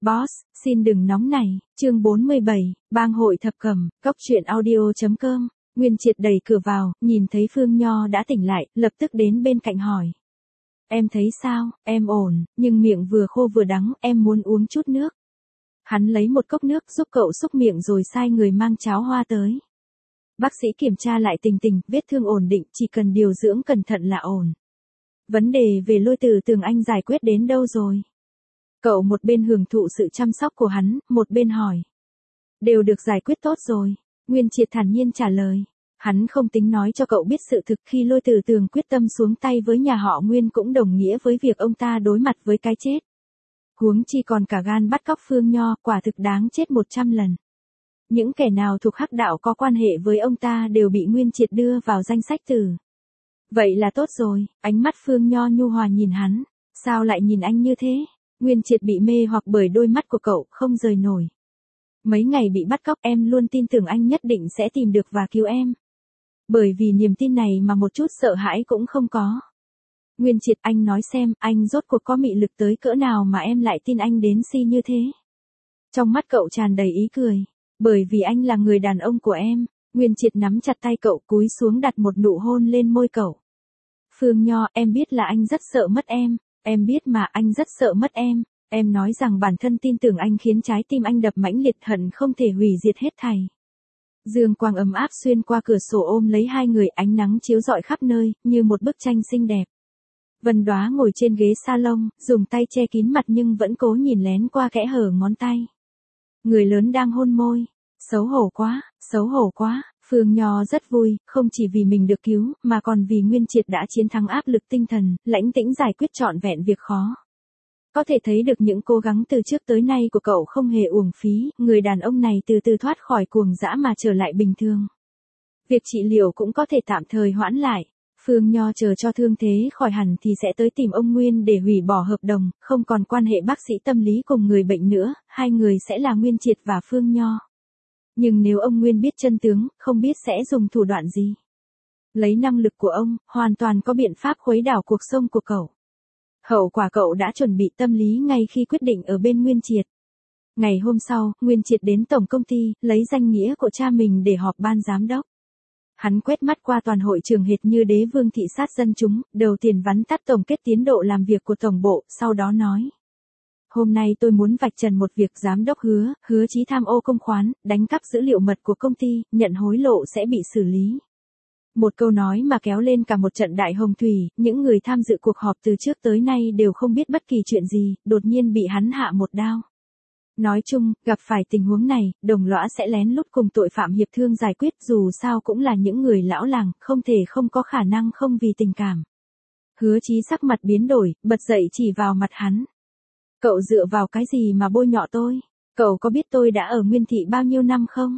Boss, xin đừng nóng nảy, chương 47, bang hội thập cẩm, cốc truyện audio.com. Nguyên Triệt đẩy cửa vào, nhìn thấy Phương Nho đã tỉnh lại, lập tức đến bên cạnh hỏi. Em thấy sao, em ổn, nhưng miệng vừa khô vừa đắng, em muốn uống chút nước. Hắn lấy một cốc nước giúp cậu xúc miệng rồi sai người mang cháo hoa tới. Bác sĩ kiểm tra lại tình tình, vết thương ổn định, chỉ cần điều dưỡng cẩn thận là ổn. Vấn đề về Lôi Từ Tường anh giải quyết đến đâu rồi? Cậu một bên hưởng thụ sự chăm sóc của hắn, một bên hỏi. Đều được giải quyết tốt rồi. Nguyên Triệt thản nhiên trả lời. Hắn không tính nói cho cậu biết sự thực khi Lôi Từ Tường quyết tâm xuống tay với nhà họ Nguyên cũng đồng nghĩa với việc ông ta đối mặt với cái chết. Huống chi còn cả gan bắt cóc Phương Nho, quả thực đáng chết 100 lần. Những kẻ nào thuộc hắc đạo có quan hệ với ông ta đều bị Nguyên Triệt đưa vào danh sách tử. Vậy là tốt rồi, ánh mắt Phương Nho nhu hòa nhìn hắn. Sao lại nhìn anh như thế? Nguyên Triệt bị mê hoặc bởi đôi mắt của cậu, không rời nổi. Mấy ngày bị bắt cóc em luôn tin tưởng anh nhất định sẽ tìm được và cứu em. Bởi vì niềm tin này mà một chút sợ hãi cũng không có. Nguyên Triệt, anh nói xem, anh rốt cuộc có mị lực tới cỡ nào mà em lại tin anh đến si như thế? Trong mắt cậu tràn đầy ý cười. Bởi vì anh là người đàn ông của em. Nguyên Triệt nắm chặt tay cậu cúi xuống đặt một nụ hôn lên môi cậu. Phương Nho, em biết là anh rất sợ mất em. Em biết mà anh rất sợ mất em. Em nói rằng bản thân tin tưởng anh khiến trái tim anh đập mãnh liệt hận không thể hủy diệt hết thảy. Dương quang ấm áp xuyên qua cửa sổ ôm lấy hai người, ánh nắng chiếu rọi khắp nơi, như một bức tranh xinh đẹp. Vân Đóa ngồi trên ghế salon, dùng tay che kín mặt nhưng vẫn cố nhìn lén qua kẽ hở ngón tay. Người lớn đang hôn môi. Xấu hổ quá, xấu hổ quá. Phương Nho rất vui, không chỉ vì mình được cứu, mà còn vì Nguyên Triệt đã chiến thắng áp lực tinh thần, lãnh tĩnh giải quyết trọn vẹn việc khó. Có thể thấy được những cố gắng từ trước tới nay của cậu không hề uổng phí, người đàn ông này từ từ thoát khỏi cuồng dã mà trở lại bình thường. Việc trị liệu cũng có thể tạm thời hoãn lại. Phương Nho chờ cho thương thế khỏi hẳn thì sẽ tới tìm ông Nguyên để hủy bỏ hợp đồng, không còn quan hệ bác sĩ tâm lý cùng người bệnh nữa, hai người sẽ là Nguyên Triệt và Phương Nho. Nhưng nếu ông Nguyên biết chân tướng, không biết sẽ dùng thủ đoạn gì. Lấy năng lực của ông, hoàn toàn có biện pháp khuấy đảo cuộc sống của cậu. Hậu quả cậu đã chuẩn bị tâm lý ngay khi quyết định ở bên Nguyên Triệt. Ngày hôm sau, Nguyên Triệt đến tổng công ty, lấy danh nghĩa của cha mình để họp ban giám đốc. Hắn quét mắt qua toàn hội trường hệt như đế vương thị sát dân chúng, đầu tiên vắn tắt tổng kết tiến độ làm việc của tổng bộ, sau đó nói. Hôm nay tôi muốn vạch trần một việc giám đốc hứa Chí tham ô công khoán, đánh cắp dữ liệu mật của công ty, nhận hối lộ sẽ bị xử lý. Một câu nói mà kéo lên cả một trận đại hồng thủy, những người tham dự cuộc họp từ trước tới nay đều không biết bất kỳ chuyện gì, đột nhiên bị hắn hạ một đao. Nói chung, gặp phải tình huống này, đồng lõa sẽ lén lút cùng tội phạm hiệp thương giải quyết, dù sao cũng là những người lão làng, không thể không có khả năng không vì tình cảm. Hứa Chí sắc mặt biến đổi, bật dậy chỉ vào mặt hắn. Cậu dựa vào cái gì mà bôi nhọ tôi? Cậu có biết tôi đã ở Nguyên Thị bao nhiêu năm không?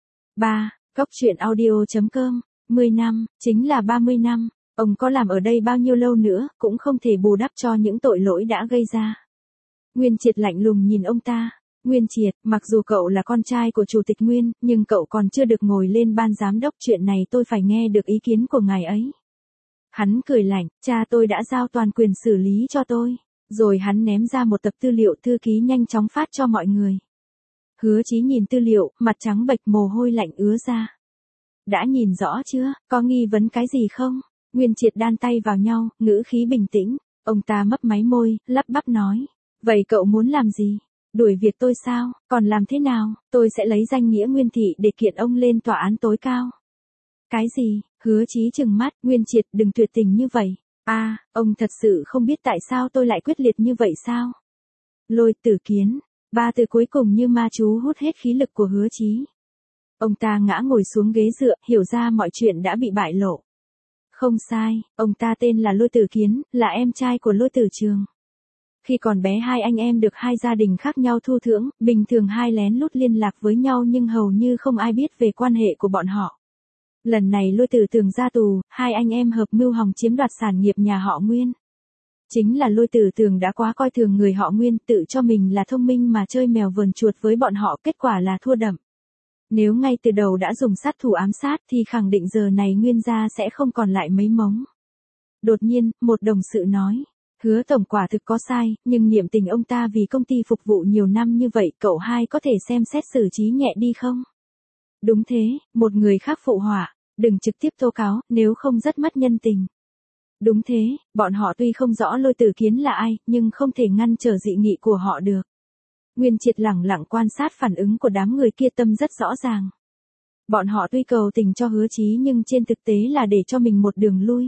3. Cốc truyện audio.com. 10 năm, chính là 30 năm. Ông có làm ở đây bao nhiêu lâu nữa, cũng không thể bù đắp cho những tội lỗi đã gây ra. Nguyên Triệt lạnh lùng nhìn ông ta. Nguyên Triệt, mặc dù cậu là con trai của chủ tịch Nguyên, nhưng cậu còn chưa được ngồi lên ban giám đốc, chuyện này tôi phải nghe được ý kiến của ngài ấy. Hắn cười lạnh, cha tôi đã giao toàn quyền xử lý cho tôi. Rồi hắn ném ra một tập tư liệu, thư ký nhanh chóng phát cho mọi người. Hứa Chí nhìn tư liệu, mặt trắng bệch, mồ hôi lạnh ứa ra. Đã nhìn rõ chưa, có nghi vấn cái gì không? Nguyên Triệt đan tay vào nhau, ngữ khí bình tĩnh. Ông ta mấp máy môi, lắp bắp nói. Vậy cậu muốn làm gì? Đuổi việc tôi sao? Còn làm thế nào? Tôi sẽ lấy danh nghĩa Nguyên Thị để kiện ông lên tòa án tối cao. Cái gì? Hứa Chí trừng mắt. Nguyên Triệt, đừng tuyệt tình như vậy. Ông thật sự không biết tại sao tôi lại quyết liệt như vậy sao? Lôi Tử Kiến. Ba từ cuối cùng như ma chú hút hết khí lực của Hứa Chí. Ông ta ngã ngồi xuống ghế dựa, hiểu ra mọi chuyện đã bị bại lộ. Không sai, ông ta tên là Lôi Tử Kiến, là em trai của Lôi Tử Trường. Khi còn bé hai anh em được hai gia đình khác nhau thu thưởng, bình thường hai lén lút liên lạc với nhau nhưng hầu như không ai biết về quan hệ của bọn họ. Lần này Lôi Tử Tường ra tù, hai anh em hợp mưu hòng chiếm đoạt sản nghiệp nhà họ Nguyên. Chính là Lôi Tử Tường đã quá coi thường người họ Nguyên, tự cho mình là thông minh mà chơi mèo vờn chuột với bọn họ, kết quả là thua đậm. Nếu ngay từ đầu đã dùng sát thủ ám sát thì khẳng định giờ này Nguyên gia sẽ không còn lại mấy mống. Đột nhiên, một đồng sự nói. Hứa tổng quả thực có sai, nhưng niệm tình ông ta vì công ty phục vụ nhiều năm như vậy, cậu hai có thể xem xét xử trí nhẹ đi không? Đúng thế, một người khác phụ họa, đừng trực tiếp tố cáo, nếu không rất mất nhân tình. Đúng thế, bọn họ tuy không rõ Lôi Tử Kiến là ai, nhưng không thể ngăn trở dị nghị của họ được. Nguyên Triệt lẳng lặng quan sát phản ứng của đám người kia, tâm rất rõ ràng. Bọn họ tuy cầu tình cho Hứa Chí nhưng trên thực tế là để cho mình một đường lui.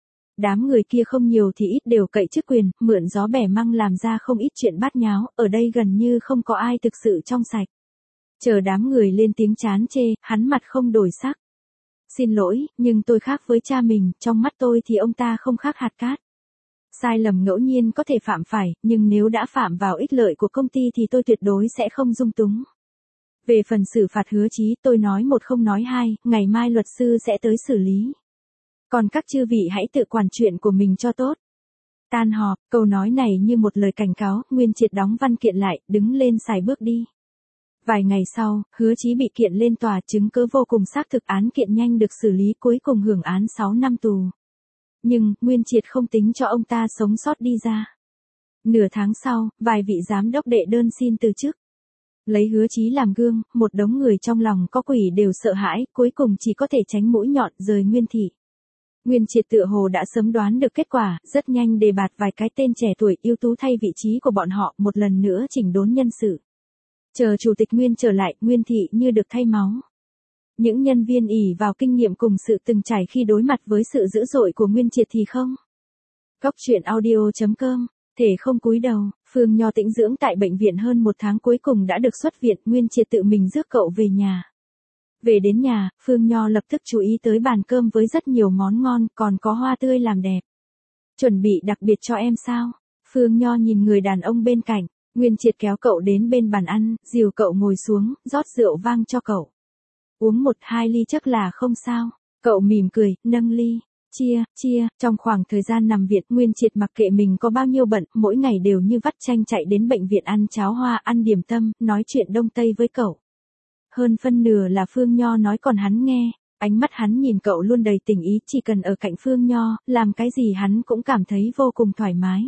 Đám người kia không nhiều thì ít đều cậy chức quyền, mượn gió bẻ măng làm ra không ít chuyện bát nháo, ở đây gần như không có ai thực sự trong sạch. Chờ đám người lên tiếng chán chê, hắn mặt không đổi sắc. Xin lỗi, nhưng tôi khác với cha mình, trong mắt tôi thì ông ta không khác hạt cát. Sai lầm ngẫu nhiên có thể phạm phải, nhưng nếu đã phạm vào ích lợi của công ty thì tôi tuyệt đối sẽ không dung túng. Về phần xử phạt Hứa Chí, tôi nói một không nói hai, ngày mai luật sư sẽ tới xử lý. Còn các chư vị hãy tự quản chuyện của mình cho tốt. Tan họp, câu nói này như một lời cảnh cáo, Nguyên Triệt đóng văn kiện lại, đứng lên xài bước đi. Vài ngày sau, Hứa Chí bị kiện lên tòa, chứng cứ vô cùng xác thực, án kiện nhanh được xử lý, cuối cùng hưởng án 6 năm tù. Nhưng, Nguyên Triệt không tính cho ông ta sống sót đi ra. Nửa tháng sau, vài vị giám đốc đệ đơn xin từ chức. Lấy Hứa Chí làm gương, một đống người trong lòng có quỷ đều sợ hãi, cuối cùng chỉ có thể tránh mũi nhọn rời Nguyên thị. Nguyên Triệt tựa hồ đã sớm đoán được kết quả, rất nhanh đề bạt vài cái tên trẻ tuổi ưu tú thay vị trí của bọn họ, một lần nữa chỉnh đốn nhân sự. Chờ chủ tịch Nguyên trở lại, Nguyên thị như được thay máu. Những nhân viên ỷ vào kinh nghiệm cùng sự từng trải khi đối mặt với sự dữ dội của Nguyên Triệt thì không. Góc truyện audio.com, thể không cúi đầu, Phương Nho tĩnh dưỡng tại bệnh viện hơn một tháng cuối cùng đã được xuất viện, Nguyên Triệt tự mình rước cậu về nhà. Về đến nhà, Phương Nho lập tức chú ý tới bàn cơm với rất nhiều món ngon, còn có hoa tươi làm đẹp. Chuẩn bị đặc biệt cho em sao? Phương Nho nhìn người đàn ông bên cạnh, Nguyên Triệt kéo cậu đến bên bàn ăn, dìu cậu ngồi xuống, rót rượu vang cho cậu. Uống 1-2 ly chắc là không sao. Cậu mỉm cười, nâng ly. Chia, trong khoảng thời gian nằm viện, Nguyên Triệt mặc kệ mình có bao nhiêu bận, mỗi ngày đều như vắt chanh chạy đến bệnh viện ăn cháo hoa, ăn điểm tâm, nói chuyện đông tây với cậu. Hơn phân nửa là Phương Nho nói còn hắn nghe, ánh mắt hắn nhìn cậu luôn đầy tình ý, chỉ cần ở cạnh Phương Nho, làm cái gì hắn cũng cảm thấy vô cùng thoải mái.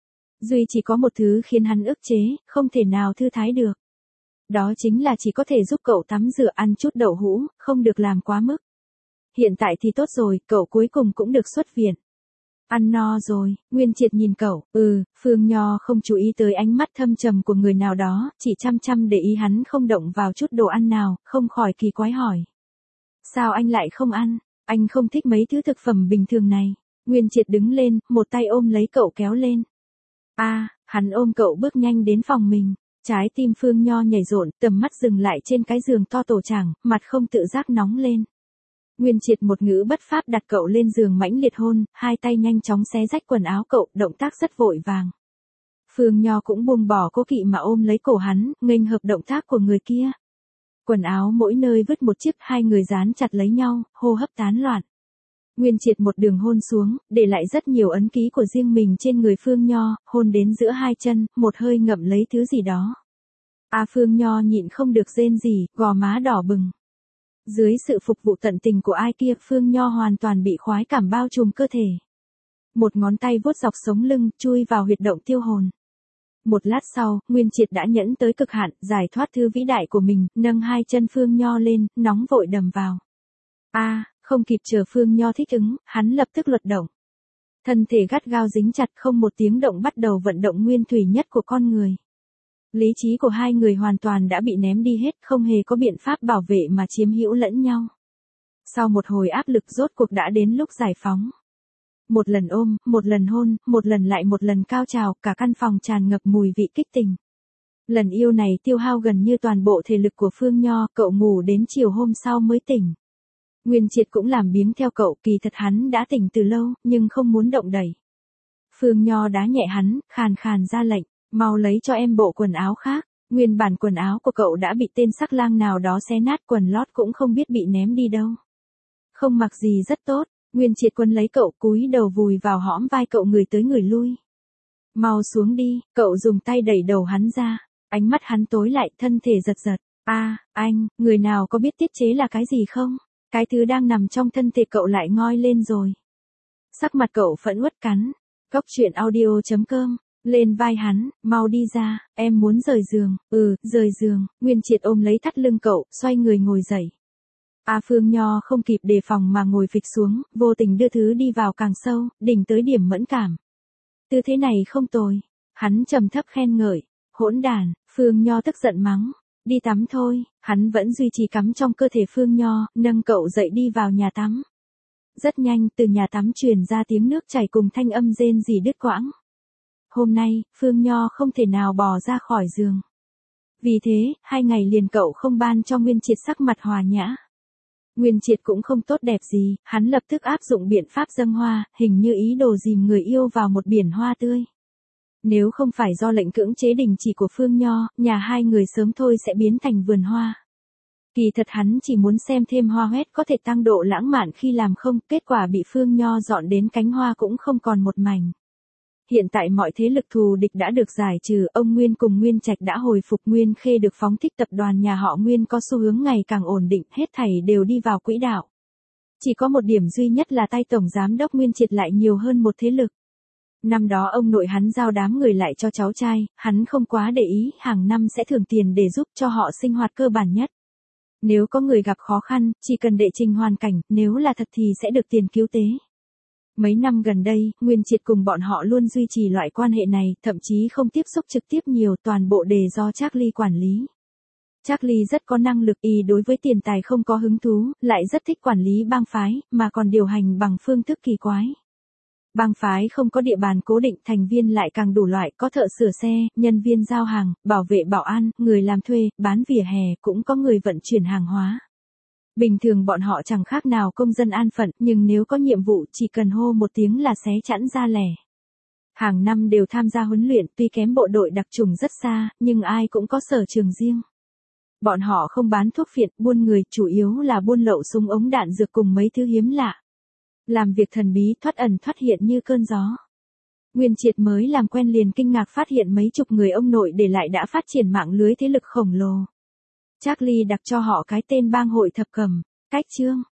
Duy chỉ có một thứ khiến hắn ức chế, không thể nào thư thái được. Đó chính là chỉ có thể giúp cậu tắm rửa, ăn chút đậu hũ, không được làm quá mức. Hiện tại thì tốt rồi, cậu cuối cùng cũng được xuất viện. Ăn no rồi, Nguyên Triệt nhìn cậu, Phương Nho không chú ý tới ánh mắt thâm trầm của người nào đó, chỉ chăm chăm để ý hắn không động vào chút đồ ăn nào, không khỏi kỳ quái hỏi. Sao anh lại không ăn, anh không thích mấy thứ thực phẩm bình thường này. Nguyên Triệt đứng lên, một tay ôm lấy cậu kéo lên. Hắn ôm cậu bước nhanh đến phòng mình. Trái tim Phương Nho nhảy rộn, tầm mắt dừng lại trên cái giường to tổ chảng, mặt không tự giác nóng lên. Nguyên Triệt một ngữ bất pháp đặt cậu lên giường mãnh liệt hôn, hai tay nhanh chóng xé rách quần áo cậu, động tác rất vội vàng. Phương Nho cũng buông bỏ cố kỵ mà ôm lấy cổ hắn, nghênh hợp động tác của người kia. Quần áo mỗi nơi vứt một chiếc, hai người dán chặt lấy nhau, hô hấp tán loạn. Nguyên Triệt một đường hôn xuống, để lại rất nhiều ấn ký của riêng mình trên người Phương Nho, hôn đến giữa hai chân, một hơi ngậm lấy thứ gì đó. Phương Nho nhịn không được rên rỉ, gò má đỏ bừng. Dưới sự phục vụ tận tình của ai kia, Phương Nho hoàn toàn bị khoái cảm bao trùm cơ thể. Một ngón tay vuốt dọc sống lưng, chui vào huyệt động tiêu hồn. Một lát sau, Nguyên Triệt đã nhẫn tới cực hạn, giải thoát thứ vĩ đại của mình, nâng hai chân Phương Nho lên, nóng vội đầm vào. Không kịp chờ Phương Nho thích ứng, hắn lập tức luật động. Thân thể gắt gao dính chặt, không một tiếng động bắt đầu vận động nguyên thủy nhất của con người. Lý trí của hai người hoàn toàn đã bị ném đi hết, không hề có biện pháp bảo vệ mà chiếm hữu lẫn nhau. Sau một hồi áp lực rốt cuộc đã đến lúc giải phóng. Một lần ôm, một lần hôn, một lần lại một lần cao trào, cả căn phòng tràn ngập mùi vị kích tình. Lần yêu này tiêu hao gần như toàn bộ thể lực của Phương Nho, cậu ngủ đến chiều hôm sau mới tỉnh. Nguyên Triệt cũng làm biếng theo cậu, kỳ thật hắn đã tỉnh từ lâu, nhưng không muốn động đẩy. Phương Nho đá nhẹ hắn, khàn khàn ra lệnh, mau lấy cho em bộ quần áo khác. Nguyên bản quần áo của cậu đã bị tên sắc lang nào đó xé nát, quần lót cũng không biết bị ném đi đâu. Không mặc gì rất tốt, Nguyên Triệt quân lấy cậu, cúi đầu vùi vào hõm vai cậu, người tới người lui. Mau xuống đi, cậu dùng tay đẩy đầu hắn ra, ánh mắt hắn tối lại, thân thể giật giật. Anh, người nào có biết tiết chế là cái gì không? Cái thứ đang nằm trong thân thể cậu lại ngoi lên rồi. Sắc mặt cậu phẫn uất cắn. Cốc truyện audio.com. Lên vai hắn, mau đi ra, em muốn rời giường. Rời giường. Nguyên Triệt ôm lấy thắt lưng cậu, xoay người ngồi dậy. Phương Nho không kịp đề phòng mà ngồi phịch xuống, vô tình đưa thứ đi vào càng sâu, đỉnh tới điểm mẫn cảm. Tư thế này không tồi. Hắn trầm thấp khen ngợi. Hỗn đản. Phương Nho tức giận mắng. Đi tắm thôi. Hắn vẫn duy trì cắm trong cơ thể Phương Nho, nâng cậu dậy đi vào nhà tắm. Rất nhanh, từ nhà tắm truyền ra tiếng nước chảy cùng thanh âm rên rỉ đứt quãng. Hôm nay, Phương Nho không thể nào bò ra khỏi giường. Vì thế, 2 ngày liền cậu không ban cho Nguyên Triệt sắc mặt hòa nhã. Nguyên Triệt cũng không tốt đẹp gì, hắn lập tức áp dụng biện pháp dâng hoa, hình như ý đồ dìm người yêu vào một biển hoa tươi. Nếu không phải do lệnh cưỡng chế đình chỉ của Phương Nho, nhà hai người sớm thôi sẽ biến thành vườn hoa. Kỳ thật hắn chỉ muốn xem thêm hoa hoét có thể tăng độ lãng mạn khi làm không, kết quả bị Phương Nho dọn đến cánh hoa cũng không còn một mảnh. Hiện tại mọi thế lực thù địch đã được giải trừ, ông Nguyên cùng Nguyên Trạch đã hồi phục, Nguyên Khê được phóng thích, tập đoàn nhà họ Nguyên có xu hướng ngày càng ổn định, hết thảy đều đi vào quỹ đạo. Chỉ có một điểm duy nhất là tay tổng giám đốc Nguyên Triệt lại nhiều hơn một thế lực. Năm đó ông nội hắn giao đám người lại cho cháu trai, hắn không quá để ý, hàng năm sẽ thưởng tiền để giúp cho họ sinh hoạt cơ bản nhất. Nếu có người gặp khó khăn, chỉ cần đệ trình hoàn cảnh, nếu là thật thì sẽ được tiền cứu tế. Mấy năm gần đây, Nguyên Triệt cùng bọn họ luôn duy trì loại quan hệ này, thậm chí không tiếp xúc trực tiếp nhiều, toàn bộ đều do Charlie quản lý. Charlie rất có năng lực, đối với tiền tài không có hứng thú, lại rất thích quản lý bang phái, mà còn điều hành bằng phương thức kỳ quái. Bang phái không có địa bàn cố định, thành viên lại càng đủ loại, có thợ sửa xe, nhân viên giao hàng, bảo vệ bảo an, người làm thuê, bán vỉa hè, cũng có người vận chuyển hàng hóa. Bình thường bọn họ chẳng khác nào công dân an phận, nhưng nếu có nhiệm vụ chỉ cần hô một tiếng là xé chẵn ra lẻ. Hàng năm đều tham gia huấn luyện, tuy kém bộ đội đặc chủng rất xa, nhưng ai cũng có sở trường riêng. Bọn họ không bán thuốc phiện, buôn người, chủ yếu là buôn lậu súng ống đạn dược cùng mấy thứ hiếm lạ. Làm việc thần bí, thoát ẩn thoát hiện như cơn gió. Nguyên Triệt mới làm quen liền kinh ngạc phát hiện mấy chục người ông nội để lại đã phát triển mạng lưới thế lực khổng lồ. Charlie đặt cho họ cái tên bang hội thập cẩm. Cách chương